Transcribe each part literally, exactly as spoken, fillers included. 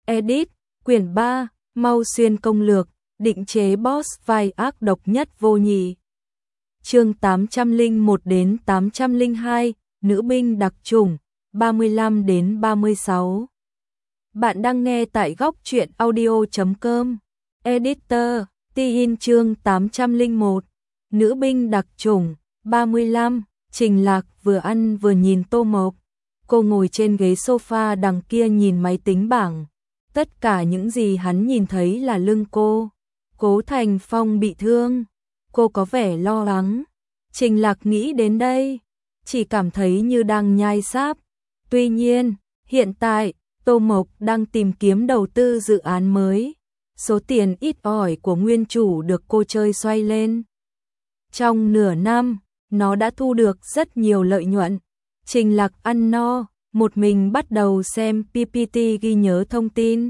Edit, quyển ba, Mau Xuyên công lược, định chế boss vai ác độc nhất vô nhị. Chương tám trăm lẻ một đến tám trăm lẻ hai, nữ binh đặc chủng, ba mươi lăm đến ba mươi sáu. Bạn đang nghe tại góc truyện audio chấm com. Editor, Tin chương tám trăm lẻ một, nữ binh đặc chủng, ba mươi lăm. Trình Lạc vừa ăn vừa nhìn Tô Mộc. Cô ngồi trên ghế sofa đằng kia nhìn máy tính bảng. Tất cả những gì hắn nhìn thấy là lưng cô. Cố Thành Phong bị thương. Cô có vẻ lo lắng. Trình Lạc nghĩ đến đây, chỉ cảm thấy như đang nhai sáp. Tuy nhiên, hiện tại, Tô Mộc đang tìm kiếm đầu tư dự án mới. Số tiền ít ỏi của nguyên chủ được cô chơi xoay lên. Trong nửa năm, nó đã thu được rất nhiều lợi nhuận. Trình Lạc ăn no, một mình bắt đầu xem pê pê tê ghi nhớ thông tin.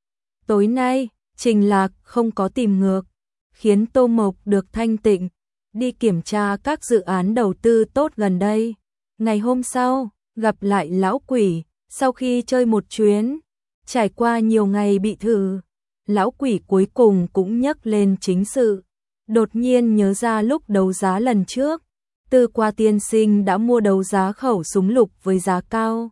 Tối nay, Trình Lạc không có tìm ngược, khiến Tô Mộc được thanh tịnh, đi kiểm tra các dự án đầu tư tốt gần đây. Ngày hôm sau, gặp lại lão quỷ, sau khi chơi một chuyến, trải qua nhiều ngày bị thử, lão quỷ cuối cùng cũng nhắc lên chính sự. Đột nhiên nhớ ra lúc đấu giá lần trước, Tư Qua tiên sinh đã mua đấu giá khẩu súng lục với giá cao.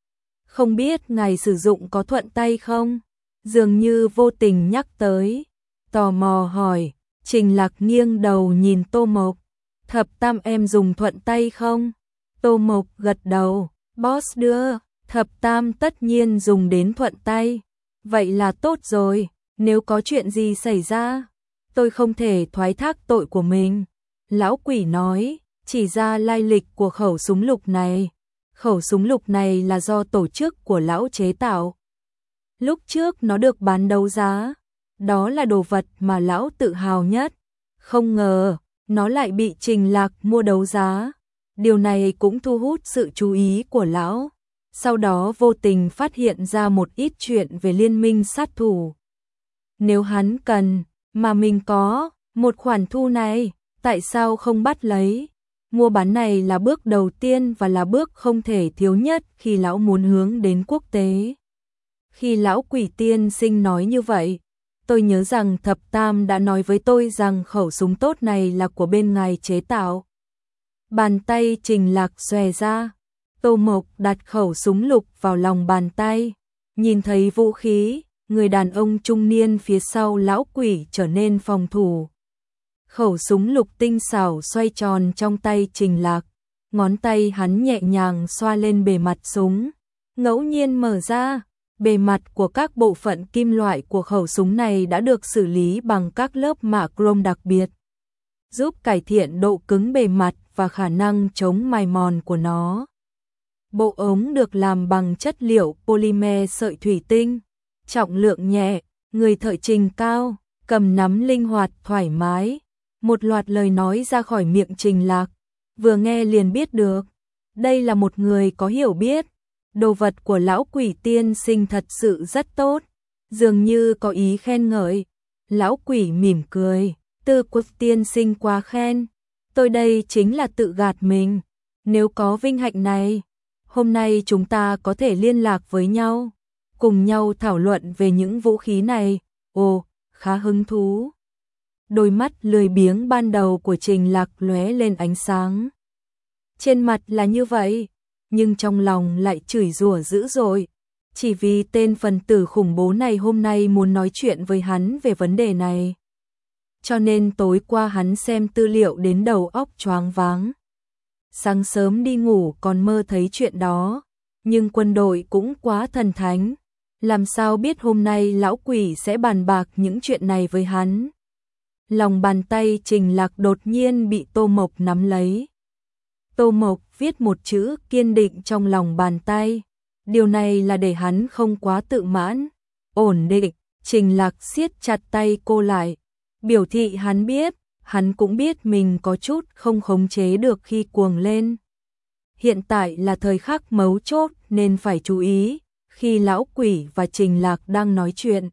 Không biết ngài sử dụng có thuận tay không? Dường như vô tình nhắc tới. Tò mò hỏi, Trình Lạc nghiêng đầu nhìn Tô Mộc. Thập Tam em dùng thuận tay không? Tô Mộc gật đầu, boss đưa, Thập Tam tất nhiên dùng đến thuận tay. Vậy là tốt rồi, nếu có chuyện gì xảy ra, tôi không thể thoái thác tội của mình. Lão quỷ nói, chỉ ra lai lịch của khẩu súng lục này. Khẩu súng lục này là do tổ chức của lão chế tạo. Lúc trước nó được bán đấu giá, đó là đồ vật mà lão tự hào nhất. Không ngờ, nó lại bị Trình Lạc mua đấu giá. Điều này cũng thu hút sự chú ý của lão. Sau đó vô tình phát hiện ra một ít chuyện về liên minh sát thủ. Nếu hắn cần, mà mình có, một khoản thu này, tại sao không bắt lấy? Mua bán này là bước đầu tiên và là bước không thể thiếu nhất khi lão muốn hướng đến quốc tế. Khi lão quỷ tiên sinh nói như vậy, tôi nhớ rằng Thập Tam đã nói với tôi rằng khẩu súng tốt này là của bên ngài chế tạo. Bàn tay Trình Lạc xòe ra, Tô Mộc đặt khẩu súng lục vào lòng bàn tay, nhìn thấy vũ khí, người đàn ông trung niên phía sau lão quỷ trở nên phòng thủ. Khẩu súng lục tinh xảo xoay tròn trong tay Trình Lạc, ngón tay hắn nhẹ nhàng xoa lên bề mặt súng, ngẫu nhiên mở ra. Bề mặt của các bộ phận kim loại của khẩu súng này đã được xử lý bằng các lớp mạ chrome đặc biệt, giúp cải thiện độ cứng bề mặt và khả năng chống mài mòn của nó. Bộ ống được làm bằng chất liệu polymer sợi thủy tinh, trọng lượng nhẹ, người thợ Trình cao, cầm nắm linh hoạt thoải mái. Một loạt lời nói ra khỏi miệng Trình Lạc, vừa nghe liền biết được, đây là một người có hiểu biết. Đồ vật của lão quỷ tiên sinh thật sự rất tốt, dường như có ý khen ngợi. Lão quỷ mỉm cười, Tư Qua tiên sinh quá khen, tôi đây chính là tự gạt mình. Nếu có vinh hạnh này, hôm nay chúng ta có thể liên lạc với nhau, cùng nhau thảo luận về những vũ khí này. Ồ, khá hứng thú. Đôi mắt lười biếng ban đầu của Trình Lạc lóe lên ánh sáng. Trên mặt là như vậy, nhưng trong lòng lại chửi rủa dữ dội, chỉ vì tên phần tử khủng bố này hôm nay muốn nói chuyện với hắn về vấn đề này. Cho nên tối qua hắn xem tư liệu đến đầu óc choáng váng. Sáng sớm đi ngủ còn mơ thấy chuyện đó, nhưng quân đội cũng quá thần thánh, làm sao biết hôm nay lão quỷ sẽ bàn bạc những chuyện này với hắn. Lòng bàn tay Trình Lạc đột nhiên bị Tô Mộc nắm lấy. Tô Mộc viết một chữ kiên định trong lòng bàn tay. Điều này là để hắn không quá tự mãn. Ổn định, Trình Lạc siết chặt tay cô lại. Biểu thị hắn biết, hắn cũng biết mình có chút không khống chế được khi cuồng lên. Hiện tại là thời khắc mấu chốt nên phải chú ý, khi lão quỷ và Trình Lạc đang nói chuyện.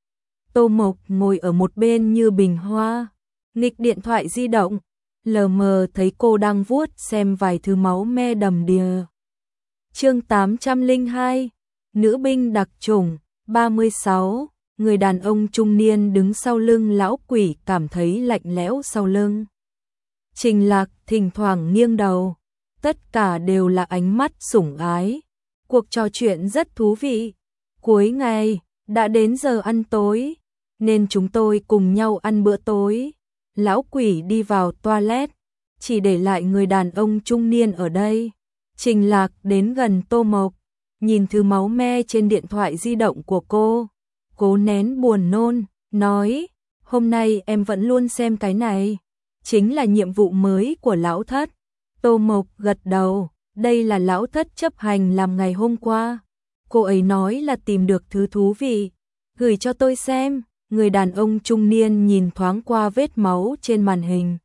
Tô Mộc ngồi ở một bên như bình hoa, nghịch điện thoại di động, lờ mờ thấy cô đang vuốt xem vài thứ máu me đầm đìa. Chương tám trăm lẻ hai, nữ binh đặc chủng, ba mươi sáu. Người đàn ông trung niên đứng sau lưng lão quỷ cảm thấy lạnh lẽo sau lưng. Trình Lạc thỉnh thoảng nghiêng đầu, tất cả đều là ánh mắt sủng ái. Cuộc trò chuyện rất thú vị. Cuối ngày, đã đến giờ ăn tối, nên chúng tôi cùng nhau ăn bữa tối. Lão quỷ đi vào toilet, chỉ để lại người đàn ông trung niên ở đây. Trình Lạc đến gần Tô Mộc, nhìn thứ máu me trên điện thoại di động của cô. Cố nén buồn nôn, nói, hôm nay em vẫn luôn xem cái này. Chính là nhiệm vụ mới của lão thất. Tô Mộc gật đầu, đây là lão thất chấp hành làm ngày hôm qua. Cô ấy nói là tìm được thứ thú vị, gửi cho tôi xem. Người đàn ông trung niên nhìn thoáng qua vết máu trên màn hình,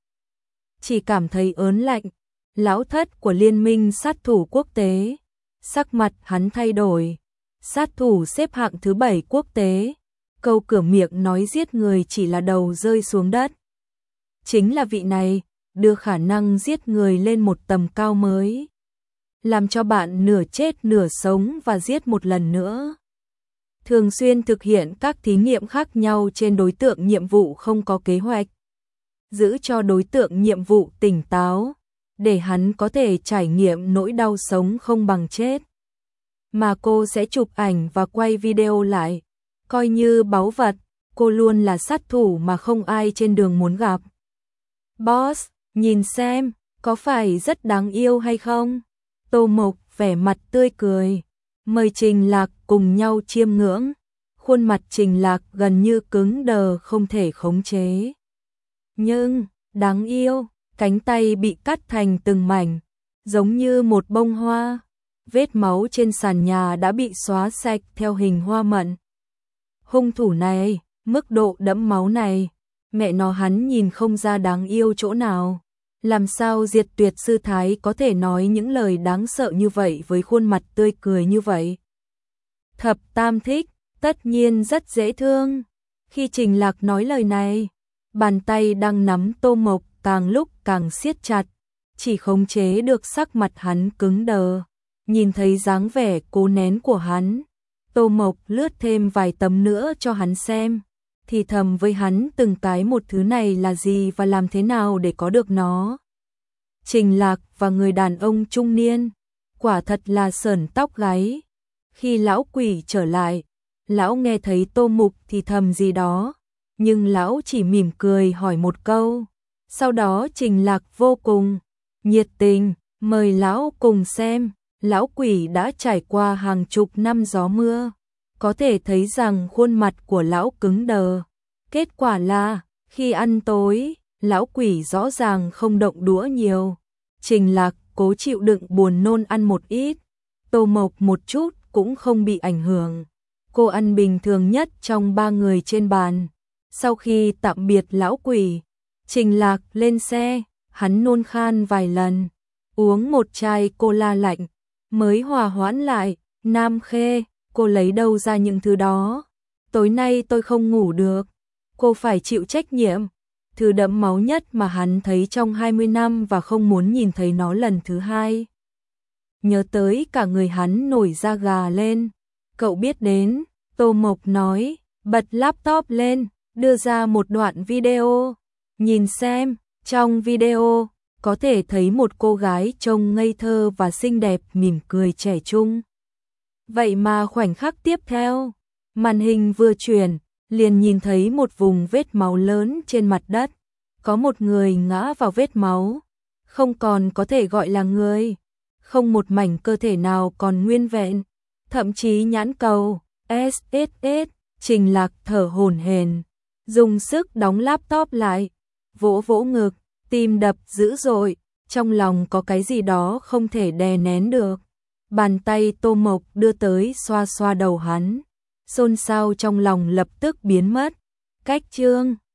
chỉ cảm thấy ớn lạnh. Lão thất của Liên minh sát thủ quốc tế. Sắc mặt hắn thay đổi. Sát thủ xếp hạng thứ bảy quốc tế. Câu cửa miệng nói giết người chỉ là đầu rơi xuống đất. Chính là vị này, đưa khả năng giết người lên một tầm cao mới. Làm cho bạn nửa chết nửa sống và giết một lần nữa. Thường xuyên thực hiện các thí nghiệm khác nhau trên đối tượng nhiệm vụ không có kế hoạch. Giữ cho đối tượng nhiệm vụ tỉnh táo, để hắn có thể trải nghiệm nỗi đau sống không bằng chết. Mà cô sẽ chụp ảnh và quay video lại, coi như báu vật. Cô luôn là sát thủ mà không ai trên đường muốn gặp. Boss, nhìn xem, có phải rất đáng yêu hay không? Tô Mộc vẻ mặt tươi cười, mời Trình Lạc cùng nhau chiêm ngưỡng. Khuôn mặt Trình Lạc gần như cứng đờ không thể khống chế. Nhưng, đáng yêu, cánh tay bị cắt thành từng mảnh, giống như một bông hoa. Vết máu trên sàn nhà đã bị xóa sạch theo hình hoa mận. Hung thủ này, mức độ đẫm máu này, mẹ nó hắn nhìn không ra đáng yêu chỗ nào. Làm sao Diệt Tuyệt sư thái có thể nói những lời đáng sợ như vậy với khuôn mặt tươi cười như vậy? Thập Tam thích, tất nhiên rất dễ thương. Khi Trình Lạc nói lời này, bàn tay đang nắm Tô Mộc càng lúc càng siết chặt, chỉ khống chế được sắc mặt hắn cứng đờ. Nhìn thấy dáng vẻ cố nén của hắn, Tô Mộc lướt thêm vài tấm nữa cho hắn xem, thì thầm với hắn từng cái một thứ này là gì và làm thế nào để có được nó. Trình Lạc và người đàn ông trung niên, quả thật là sởn tóc gáy. Khi lão quỷ trở lại, lão nghe thấy Tô Mộc thì thầm gì đó, nhưng lão chỉ mỉm cười hỏi một câu. Sau đó Trình Lạc vô cùng nhiệt tình, mời lão cùng xem. Lão quỷ đã trải qua hàng chục năm gió mưa, có thể thấy rằng khuôn mặt của lão cứng đờ. Kết quả là, khi ăn tối, lão quỷ rõ ràng không động đũa nhiều. Trình Lạc cố chịu đựng buồn nôn ăn một ít, Tô Mộc một chút cũng không bị ảnh hưởng. Cô ăn bình thường nhất trong ba người trên bàn. Sau khi tạm biệt lão quỷ, Trình Lạc lên xe, hắn nôn khan vài lần, uống một chai cola lạnh, mới hòa hoãn lại. Nam Khê, cô lấy đâu ra những thứ đó? Tối nay tôi không ngủ được. Cô phải chịu trách nhiệm. Thứ đẫm máu nhất mà hắn thấy trong hai mươi năm và không muốn nhìn thấy nó lần thứ hai. Nhớ tới cả người hắn nổi da gà lên. Cậu biết đến, Tô Mộc nói, bật laptop lên, đưa ra một đoạn video. Nhìn xem, trong video, có thể thấy một cô gái trông ngây thơ và xinh đẹp mỉm cười trẻ trung. Vậy mà khoảnh khắc tiếp theo, màn hình vừa chuyển, liền nhìn thấy một vùng vết máu lớn trên mặt đất. Có một người ngã vào vết máu, không còn có thể gọi là người. Không một mảnh cơ thể nào còn nguyên vẹn, thậm chí nhãn cầu. ét ét ét, Trình Lạc thở hổn hển, dùng sức đóng laptop lại, vỗ vỗ ngực, tim đập dữ dội, trong lòng có cái gì đó không thể đè nén được. Bàn tay Tô Mộc đưa tới xoa xoa đầu hắn, xôn xao trong lòng lập tức biến mất. Cách chương